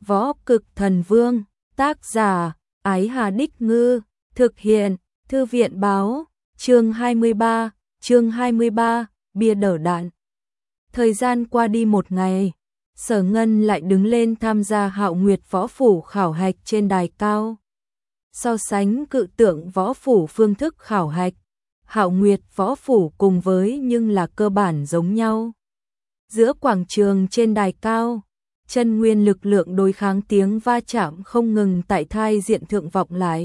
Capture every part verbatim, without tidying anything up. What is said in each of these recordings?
Võ Cực Thần Vương, tác giả, Ái Hà Đích Ngư, thực hiện, Thư viện Báo, chương hai mươi ba, chương hai mươi ba, bia đỡ đạn. Thời gian qua đi một ngày, Sở Ngân lại đứng lên tham gia Hạo Nguyệt Võ Phủ khảo hạch trên đài cao. So sánh cự tượng Võ Phủ phương thức khảo hạch, Hạo Nguyệt Võ Phủ cùng với nhưng là cơ bản giống nhau. Giữa quảng trường trên đài cao, chân nguyên lực lượng đối kháng tiếng va chạm không ngừng tại thai diện thượng vọng lại.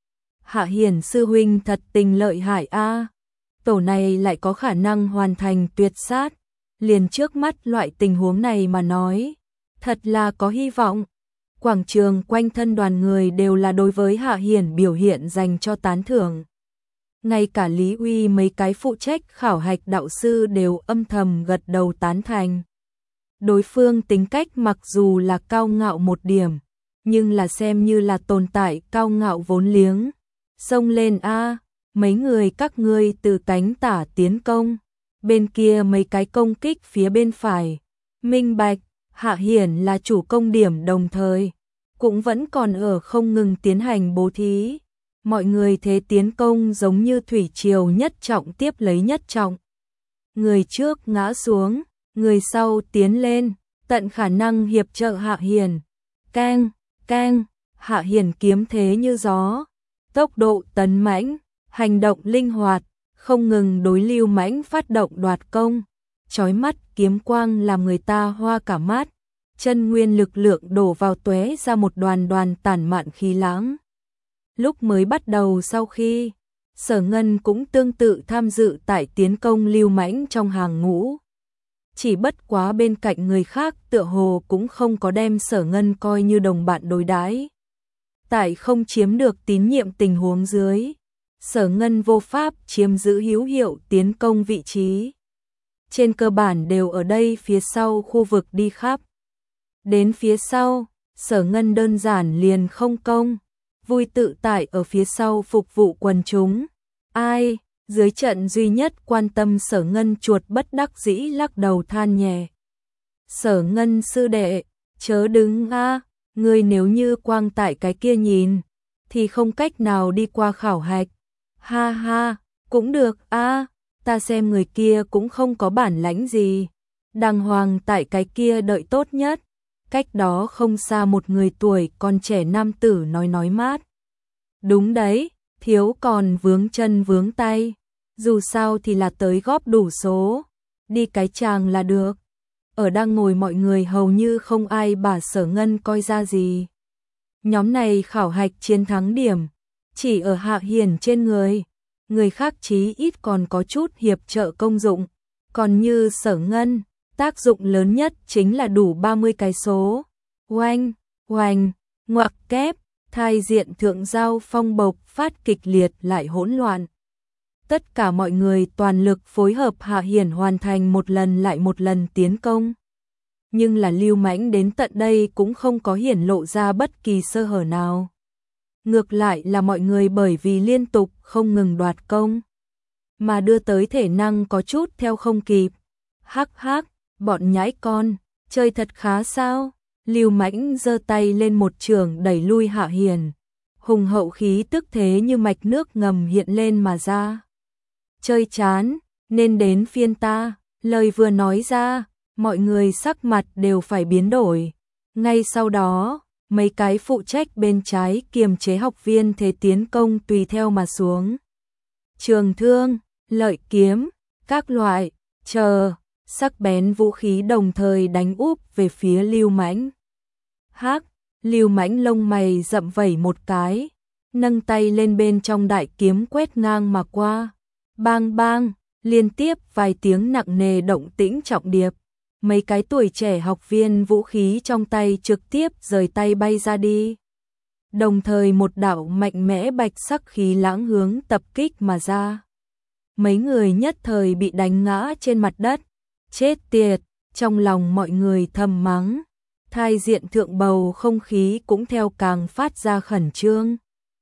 Hạ Hiển sư huynh thật tình lợi hại a, tổ này lại có khả năng hoàn thành tuyệt sát, liền trước mắt loại tình huống này mà nói, thật là có hy vọng. Quảng trường quanh thân đoàn người đều là đối với Hạ Hiển biểu hiện dành cho tán thưởng. Ngay cả Lý Uy mấy cái phụ trách khảo hạch đạo sư đều âm thầm gật đầu tán thành. Đối phương tính cách mặc dù là cao ngạo một điểm, nhưng là xem như là tồn tại cao ngạo vốn liếng. Xông lên a, mấy người các ngươi từ cánh tả tiến công, bên kia mấy cái công kích phía bên phải. Minh bạch, Hạ Hiển là chủ công điểm đồng thời, cũng vẫn còn ở không ngừng tiến hành bố thí. Mọi người thế tiến công giống như thủy triều nhất trọng tiếp lấy nhất trọng. Người trước ngã xuống, người sau tiến lên, tận khả năng hiệp trợ Hạ Hiển. Keng, keng, Hạ Hiển kiếm thế như gió, tốc độ tấn mãnh, hành động linh hoạt, không ngừng đối Lưu Mãnh phát động đoạt công. Chói mắt kiếm quang làm người ta hoa cả mắt, chân nguyên lực lượng đổ vào tóe ra một đoàn đoàn tản mạn khí lãng. Lúc mới bắt đầu sau khi, Sở Ngân cũng tương tự tham dự tại tiến công Lưu Mãnh trong hàng ngũ. Chỉ bất quá bên cạnh người khác tựa hồ cũng không có đem Sở Ngân coi như đồng bạn đối đãi. Tại không chiếm được tín nhiệm tình huống dưới, Sở Ngân vô pháp chiếm giữ hữu hiệu tiến công vị trí. Trên cơ bản đều ở đây phía sau khu vực đi khắp. Đến phía sau, Sở Ngân đơn giản liền không công, vui tự tại ở phía sau phục vụ quần chúng. Ai, dưới trận duy nhất quan tâm Sở Ngân chuột bất đắc dĩ lắc đầu than nhẹ. Sở Ngân sư đệ, chớ đứng a, ngươi nếu như quang tại cái kia nhìn, thì không cách nào đi qua khảo hạch. Ha ha, cũng được a, ta xem người kia cũng không có bản lãnh gì. Đàng hoàng tại cái kia đợi tốt nhất. Cách đó không xa một người tuổi còn trẻ nam tử nói nói mát. Đúng đấy, thiếu còn vướng chân vướng tay. Dù sao thì là tới góp đủ số. Đi cái chàng là được. Ở đang ngồi mọi người hầu như không ai bà Sở Ngân coi ra gì. Nhóm này khảo hạch chiến thắng điểm, chỉ ở Hạ Hiển trên người. Người khác chí ít còn có chút hiệp trợ công dụng. Còn như Sở Ngân, tác dụng lớn nhất chính là đủ ba mươi cái số. Oanh, oanh, ngoặc kép, thai diện thượng giao phong bộc phát kịch liệt lại hỗn loạn. Tất cả mọi người toàn lực phối hợp Hạ Hiển hoàn thành một lần lại một lần tiến công. Nhưng là Lưu Mãnh đến tận đây cũng không có hiển lộ ra bất kỳ sơ hở nào. Ngược lại là mọi người bởi vì liên tục không ngừng đoạt công, mà đưa tới thể năng có chút theo không kịp. Hắc hắc, bọn nhãi con, chơi thật khá sao? Lưu Mãnh giơ tay lên một trường đẩy lui Hạ Hiển. Hùng hậu khí tức thế như mạch nước ngầm hiện lên mà ra. Chơi chán, nên đến phiên ta. Lời vừa nói ra, mọi người sắc mặt đều phải biến đổi. Ngay sau đó, mấy cái phụ trách bên trái kiềm chế học viên thế tiến công tùy theo mà xuống. Trường thương, lợi kiếm, các loại, chờ, sắc bén vũ khí đồng thời đánh úp về phía Lưu Mãnh. Hắc, Lưu Mãnh lông mày rậm vẩy một cái, nâng tay lên bên trong đại kiếm quét ngang mà qua. Bang bang, liên tiếp vài tiếng nặng nề động tĩnh trọng điệp. Mấy cái tuổi trẻ học viên vũ khí trong tay trực tiếp rời tay bay ra đi. Đồng thời một đạo mạnh mẽ bạch sắc khí lãng hướng tập kích mà ra. Mấy người nhất thời bị đánh ngã trên mặt đất. Chết tiệt, trong lòng mọi người thầm mắng. Thai diện thượng bầu không khí cũng theo càng phát ra khẩn trương.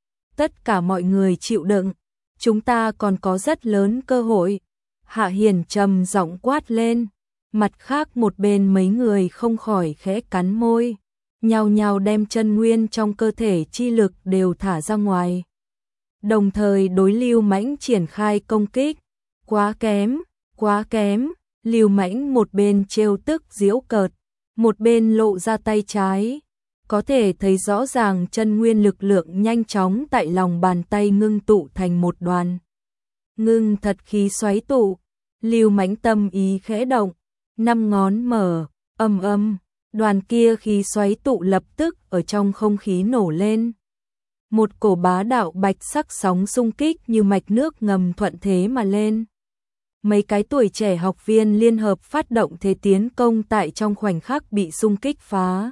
Tất cả mọi người chịu đựng, chúng ta còn có rất lớn cơ hội. Hạ Hiển trầm giọng quát lên. Mặt khác một bên mấy người không khỏi khẽ cắn môi, nhao nhao đem chân nguyên trong cơ thể chi lực đều thả ra ngoài. Đồng thời đối Lưu Mãnh triển khai công kích. Quá kém, quá kém, Lưu Mãnh một bên trêu tức giễu cợt, một bên lộ ra tay trái. Có thể thấy rõ ràng chân nguyên lực lượng nhanh chóng tại lòng bàn tay ngưng tụ thành một đoàn. Ngưng thật khí xoáy tụ, Lưu Mãnh tâm ý khẽ động, năm ngón mở, ầm ầm, đoàn kia khí xoáy tụ lập tức ở trong không khí nổ lên. Một cổ bá đạo bạch sắc sóng xung kích như mạch nước ngầm thuận thế mà lên. Mấy cái tuổi trẻ học viên liên hợp phát động thế tiến công tại trong khoảnh khắc bị xung kích phá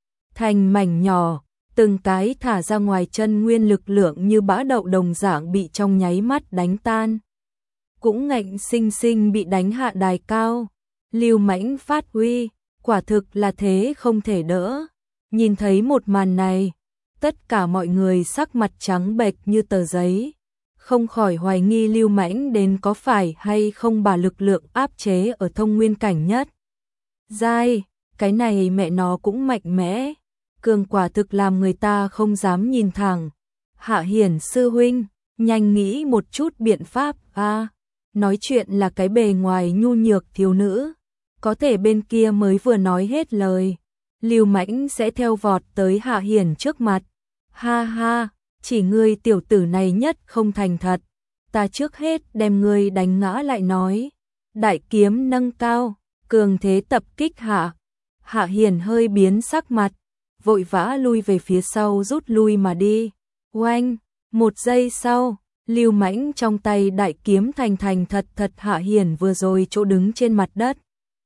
thành mảnh nhỏ, từng cái thả ra ngoài chân nguyên lực lượng như bã đậu đồng dạng bị trong nháy mắt đánh tan. Cũng ngạnh sinh sinh bị đánh hạ đài cao. Lưu Mãnh phát huy, quả thực là thế không thể đỡ. Nhìn thấy một màn này, tất cả mọi người sắc mặt trắng bệch như tờ giấy, không khỏi hoài nghi Lưu Mãnh đến có phải hay không bà lực lượng áp chế ở thông nguyên cảnh nhất giai, cái này mẹ nó cũng mạnh mẽ, cường quả thực làm người ta không dám nhìn thẳng. Hạ Hiển sư huynh, nhanh nghĩ một chút biện pháp a. À, nói chuyện là cái bề ngoài nhu nhược thiếu nữ, có thể bên kia mới vừa nói hết lời, Lưu Mãnh sẽ theo vọt tới Hạ Hiển trước mặt. Ha ha, chỉ ngươi tiểu tử này nhất không thành thật, ta trước hết đem ngươi đánh ngã lại nói. Đại kiếm nâng cao, cường thế tập kích hạ. Hạ Hiển hơi biến sắc mặt, vội vã lui về phía sau rút lui mà đi. Oanh, một giây sau, Lưu Mãnh trong tay đại kiếm thành thành thật thật Hạ Hiển vừa rồi chỗ đứng trên mặt đất.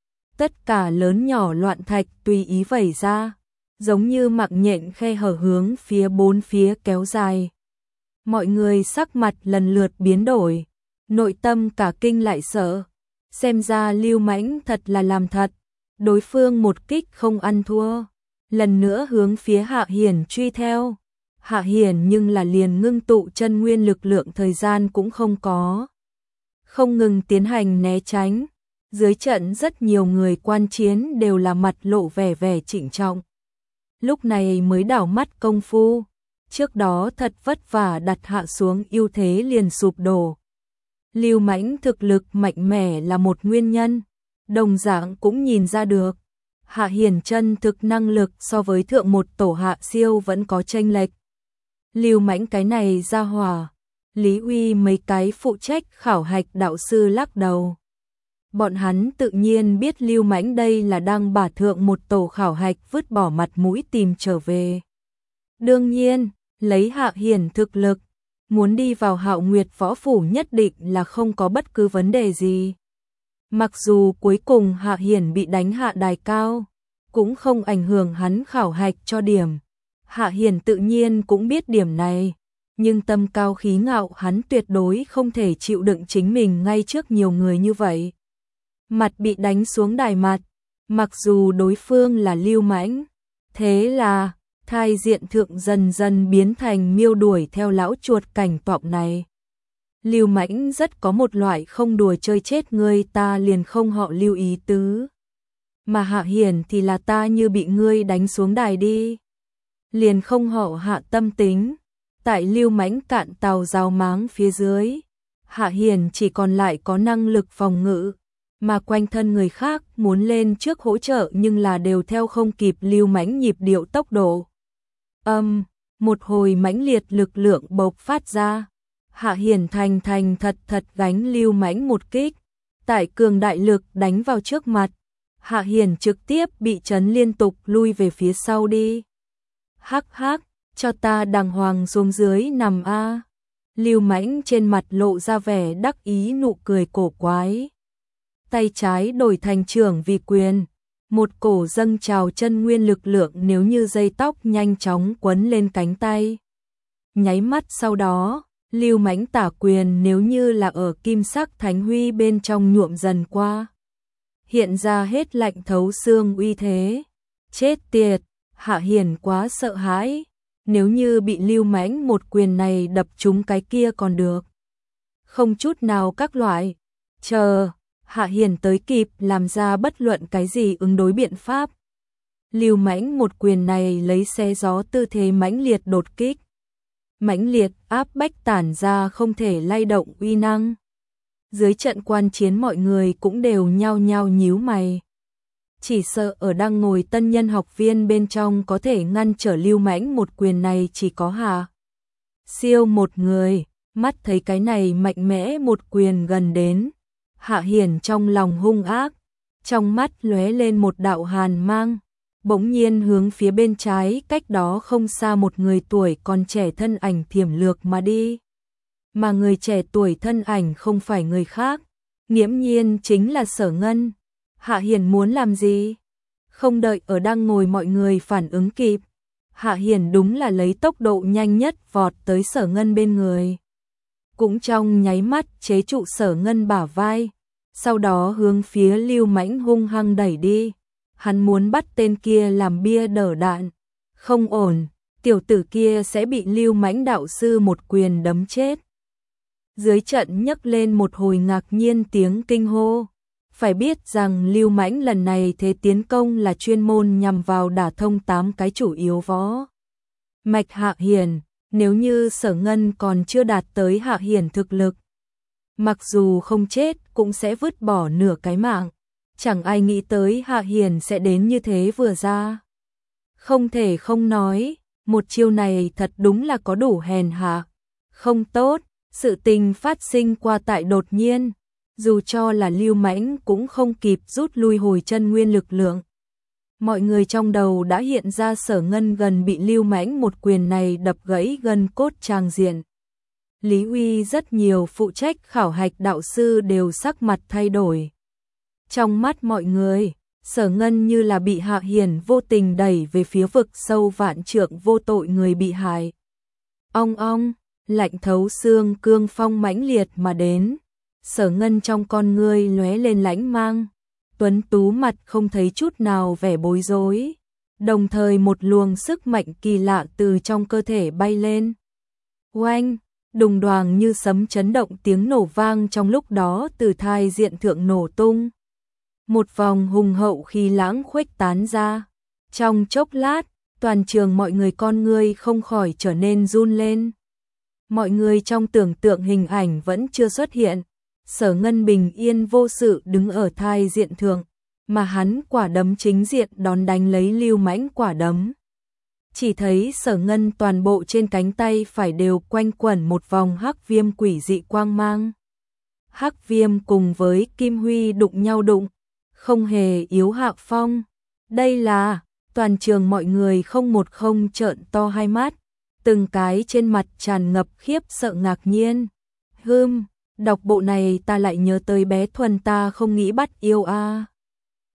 Tất cả lớn nhỏ loạn thạch tùy ý vẩy ra, giống như mạng nhện khe hở hướng phía bốn phía kéo dài. Mọi người sắc mặt lần lượt biến đổi, nội tâm cả kinh lại sợ. Xem ra Lưu Mãnh thật là làm thật, đối phương một kích không ăn thua, lần nữa hướng phía Hạ Hiển truy theo. Hạ Hiển nhưng là liền ngưng tụ chân nguyên lực lượng thời gian cũng không có. Không ngừng tiến hành né tránh, dưới trận rất nhiều người quan chiến đều là mặt lộ vẻ vẻ trịnh trọng. Lúc này mới đảo mắt công phu, trước đó thật vất vả đặt hạ xuống ưu thế liền sụp đổ. Lưu Mãnh thực lực mạnh mẽ là một nguyên nhân, đồng dạng cũng nhìn ra được. Hạ Hiển chân thực năng lực so với thượng một tổ Hạ Siêu vẫn có chênh lệch. Lưu Mãnh cái này ra hỏa, Lý Uy mấy cái phụ trách khảo hạch đạo sư lắc đầu. Bọn hắn tự nhiên biết Lưu Mãnh đây là đang bả thượng một tổ khảo hạch vứt bỏ mặt mũi tìm trở về. Đương nhiên, lấy Hạ Hiển thực lực, muốn đi vào Hạo Nguyệt võ phủ nhất định là không có bất cứ vấn đề gì. Mặc dù cuối cùng Hạ Hiển bị đánh hạ đài cao, cũng không ảnh hưởng hắn khảo hạch cho điểm. Hạ Hiển tự nhiên cũng biết điểm này, nhưng tâm cao khí ngạo hắn tuyệt đối không thể chịu đựng chính mình ngay trước nhiều người như vậy. Mặt bị đánh xuống đài mặt, mặc dù đối phương là Lưu Mãnh, thế là thai diện thượng dần dần biến thành miêu đuổi theo lão chuột cảnh tọng này. Lưu Mãnh rất có một loại không đùa chơi chết ngươi ta liền không họ lưu ý tứ. Mà Hạ Hiển thì là ta như bị ngươi đánh xuống đài đi. Liền không họ hạ tâm tính. Tại Lưu Mãnh cạn tàu rào máng phía dưới, Hạ Hiển chỉ còn lại có năng lực phòng ngự, mà quanh thân người khác muốn lên trước hỗ trợ nhưng là đều theo không kịp Lưu Mãnh nhịp điệu tốc độ. Âm, um, một hồi mãnh liệt lực lượng bộc phát ra, Hạ Hiển thành thành thật thật gánh Lưu Mãnh một kích, tại cường đại lực đánh vào trước mặt, Hạ Hiển trực tiếp bị chấn liên tục lui về phía sau đi. Hắc hắc, cho ta đàng hoàng xuống dưới nằm a. Lưu Mãnh trên mặt lộ ra vẻ đắc ý nụ cười cổ quái. Tay trái đổi thành trưởng vì quyền, một cổ dâng trào chân nguyên lực lượng nếu như dây tóc nhanh chóng quấn lên cánh tay. Nháy mắt sau đó, Lưu Mãnh tả quyền nếu như là ở kim sắc thánh huy bên trong nhuộm dần qua. Hiện ra hết lạnh thấu xương uy thế. Chết tiệt, Hạ Hiển quá sợ hãi. Nếu như bị Lưu Mãnh một quyền này đập trúng cái kia còn được. Không chút nào các loại. Chờ, Hạ Hiển tới kịp làm ra bất luận cái gì ứng đối biện pháp. Lưu Mãnh một quyền này lấy xé gió tư thế mãnh liệt đột kích. Mãnh liệt áp bách tản ra không thể lay động uy năng. Dưới trận quan chiến mọi người cũng đều nhao nhao nhíu mày. Chỉ sợ ở đang ngồi tân nhân học viên bên trong có thể ngăn trở Lưu Mãnh một quyền này chỉ có Hạ Siêu một người. Mắt thấy cái này mạnh mẽ một quyền gần đến, Hạ Hiển trong lòng hung ác, trong mắt lóe lên một đạo hàn mang, bỗng nhiên hướng phía bên trái cách đó không xa một người tuổi còn trẻ thân ảnh thiểm lược mà đi. Mà người trẻ tuổi thân ảnh không phải người khác, nghiễm nhiên chính là Sở Ngân. Hạ Hiển muốn làm gì? Không đợi ở đang ngồi mọi người phản ứng kịp, Hạ Hiển đúng là lấy tốc độ nhanh nhất vọt tới Sở Ngân bên người. Cũng trong nháy mắt chế trụ Sở Ngân bả vai, sau đó hướng phía Lưu Mãnh hung hăng đẩy đi. Hắn muốn bắt tên kia làm bia đỡ đạn. Không ổn, tiểu tử kia sẽ bị Lưu Mãnh đạo sư một quyền đấm chết. Dưới trận nhấc lên một hồi ngạc nhiên tiếng kinh hô. Phải biết rằng Lưu Mãnh lần này thế tiến công là chuyên môn nhằm vào đả thông tám cái chủ yếu võ mạch Hạ Hiển. Nếu như Sở Ngân còn chưa đạt tới Hạ Hiển thực lực, mặc dù không chết cũng sẽ vứt bỏ nửa cái mạng. Chẳng ai nghĩ tới Hạ Hiển sẽ đến như thế vừa ra. Không thể không nói, một chiêu này thật đúng là có đủ hèn hạ. Không tốt, sự tình phát sinh qua tại đột nhiên, dù cho là Lưu Mãnh cũng không kịp rút lui hồi chân nguyên lực lượng. Mọi người trong đầu đã hiện ra Sở Ngân gần bị Lưu Mãnh một quyền này đập gãy gân cốt tràng diện. Lý Uy rất nhiều phụ trách khảo hạch đạo sư đều sắc mặt thay đổi. Trong mắt mọi người, Sở Ngân như là bị Hạ Hiển vô tình đẩy về phía vực sâu vạn trượng vô tội người bị hại. Ong ong, lạnh thấu xương cương phong mãnh liệt mà đến. Sở Ngân trong con ngươi lóe lên lãnh mang. Tuấn tú mặt không thấy chút nào vẻ bối rối, đồng thời một luồng sức mạnh kỳ lạ từ trong cơ thể bay lên. Oanh, đùng đoàng như sấm chấn động tiếng nổ vang trong lúc đó từ thai diện thượng nổ tung. Một vòng hùng hậu khí lãng khuếch tán ra. Trong chốc lát, toàn trường mọi người con ngươi không khỏi trở nên run lên. Mọi người trong tưởng tượng hình ảnh vẫn chưa xuất hiện. Sở Ngân bình yên vô sự đứng ở thai diện thượng, mà hắn quả đấm chính diện đón đánh lấy Lưu Mãnh quả đấm. Chỉ thấy Sở Ngân toàn bộ trên cánh tay phải đều quanh quẩn một vòng hắc viêm quỷ dị quang mang. Hắc viêm cùng với kim huy đụng nhau đụng, không hề yếu hạ phong. Đây là, toàn trường mọi người không một không trợn to hai mắt, từng cái trên mặt tràn ngập khiếp sợ ngạc nhiên. Hừm, đọc bộ này ta lại nhớ tới bé Thuần ta không nghĩ bắt yêu a.